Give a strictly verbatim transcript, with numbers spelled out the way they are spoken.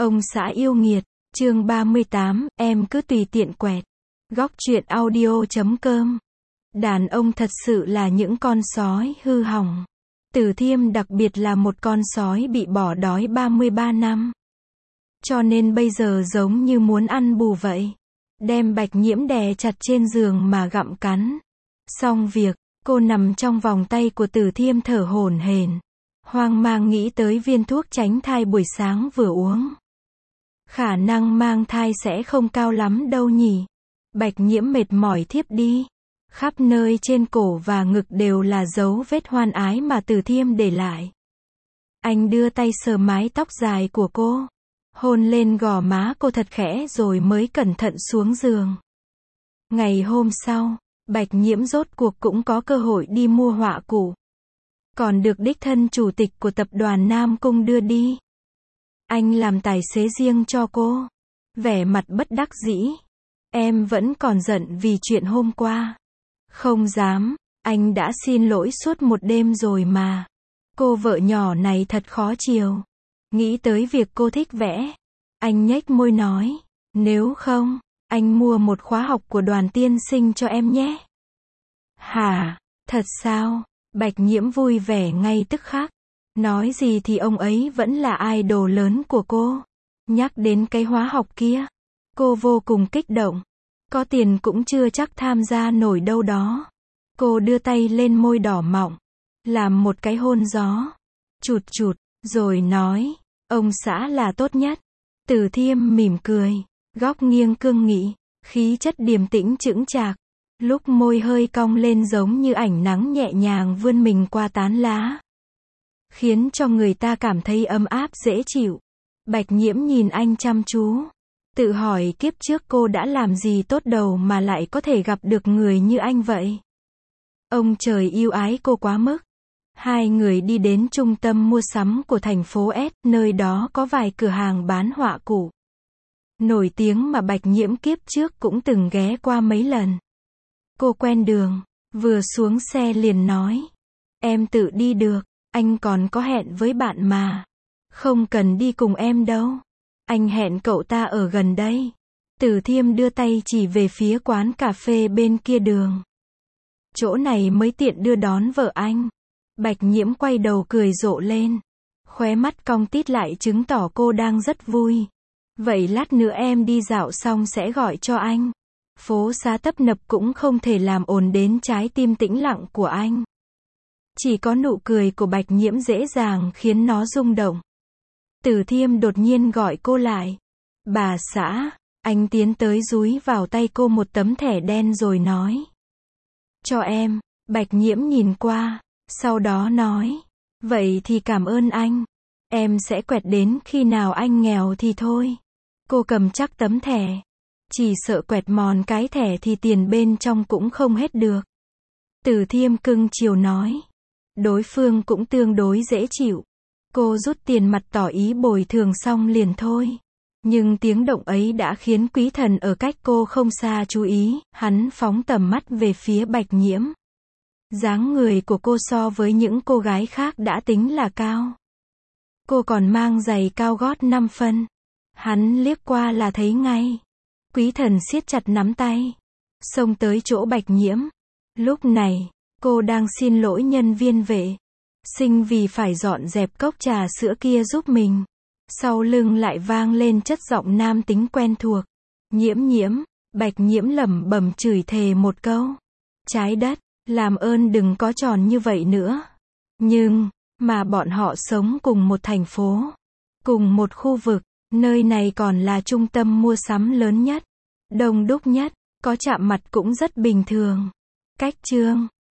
Ông xã yêu nghiệt, chương ba mươi tám, em cứ tùy tiện quẹt. Góc truyện audio chấm com. Đàn ông thật sự là những con sói hư hỏng. Từ Thiêm đặc biệt là một con sói bị bỏ đói ba mươi ba năm. Cho nên bây giờ giống như muốn ăn bù vậy. Đem Bạch Nhiễm đè chặt trên giường mà gặm cắn. Xong việc, cô nằm trong vòng tay của Từ Thiêm thở hổn hển. Hoang mang nghĩ tới viên thuốc tránh thai buổi sáng vừa uống. Khả năng mang thai sẽ không cao lắm đâu nhỉ. Bạch Nhiễm mệt mỏi thiếp đi. Khắp nơi trên cổ và ngực đều là dấu vết hoan ái mà Từ Thiêm để lại. Anh đưa tay sờ mái tóc dài của cô. Hôn lên gò má cô thật khẽ rồi mới cẩn thận xuống giường. Ngày hôm sau, Bạch Nhiễm rốt cuộc cũng có cơ hội đi mua họa cụ. Còn được đích thân chủ tịch của tập đoàn Nam Cung đưa đi. Anh làm tài xế riêng cho cô. Vẻ mặt bất đắc dĩ. Em vẫn còn giận vì chuyện hôm qua. Không dám, anh đã xin lỗi suốt một đêm rồi mà. Cô vợ nhỏ này thật khó chiều. Nghĩ tới việc cô thích vẽ. Anh nhếch môi nói. Nếu không, anh mua một khóa học của Đoàn tiên sinh cho em nhé. Hả? Thật sao? Bạch Nhiễm vui vẻ ngay tức khắc. Nói gì thì ông ấy vẫn là idol lớn của cô. Nhắc đến cái khóa học kia, cô vô cùng kích động. Có tiền cũng chưa chắc tham gia nổi đâu đó. Cô đưa tay lên môi đỏ mọng, làm một cái hôn gió. Chụt chụt, rồi nói, ông xã là tốt nhất. Từ Thiêm mỉm cười, góc nghiêng cương nghị, khí chất điềm tĩnh chững chạc. Lúc môi hơi cong lên giống như ánh nắng nhẹ nhàng vươn mình qua tán lá. Khiến cho người ta cảm thấy ấm áp dễ chịu. Bạch Nhiễm nhìn anh chăm chú. Tự hỏi kiếp trước cô đã làm gì tốt đầu mà lại có thể gặp được người như anh vậy. Ông trời yêu ái cô quá mức. Hai người đi đến trung tâm mua sắm của thành phố S, nơi đó có vài cửa hàng bán họa cụ. Nổi tiếng mà Bạch Nhiễm kiếp trước cũng từng ghé qua mấy lần. Cô quen đường, vừa xuống xe liền nói. Em tự đi được, anh còn có hẹn với bạn mà. Không cần đi cùng em đâu. Anh hẹn cậu ta ở gần đây. Từ Thiêm đưa tay chỉ về phía quán cà phê bên kia đường. Chỗ này mới tiện đưa đón vợ anh. Bạch Nhiễm quay đầu cười rộ lên. Khóe mắt cong tít lại chứng tỏ cô đang rất vui. Vậy lát nữa em đi dạo xong sẽ gọi cho anh. Phố xá tấp nập cũng không thể làm ồn đến trái tim tĩnh lặng của anh. Chỉ có nụ cười của Bạch Nhiễm dễ dàng khiến nó rung động. Từ Thiêm đột nhiên gọi cô lại. Bà xã, anh tiến tới dúi vào tay cô một tấm thẻ đen rồi nói. Cho em. Bạch Nhiễm nhìn qua, sau đó nói. Vậy thì cảm ơn anh. Em sẽ quẹt đến khi nào anh nghèo thì thôi. Cô cầm chắc tấm thẻ. Chỉ sợ quẹt mòn cái thẻ thì tiền bên trong cũng không hết được. Từ Thiêm cưng chiều nói. Đối phương cũng tương đối dễ chịu. Cô rút tiền mặt tỏ ý bồi thường xong liền thôi. Nhưng tiếng động ấy đã khiến quý thần ở cách cô không xa chú ý. Hắn phóng tầm mắt về phía Bạch Nhiễm. Dáng người của cô so với những cô gái khác đã tính là cao. Cô còn mang giày cao gót năm phân. Hắn liếc qua là thấy ngay. Quý thần siết chặt nắm tay. Xông tới chỗ Bạch Nhiễm. Lúc này, cô đang xin lỗi nhân viên vệ sinh vì phải dọn dẹp cốc trà sữa kia giúp mình. Sau lưng lại vang lên chất giọng nam tính quen thuộc. Nhiễm nhiễm, Bạch Nhiễm lẩm bẩm chửi thề một câu. Trái đất, làm ơn đừng có tròn như vậy nữa. Nhưng, mà bọn họ sống cùng một thành phố, cùng một khu vực, nơi này còn là trung tâm mua sắm lớn nhất, đông đúc nhất, có chạm mặt cũng rất bình thường. Cách chương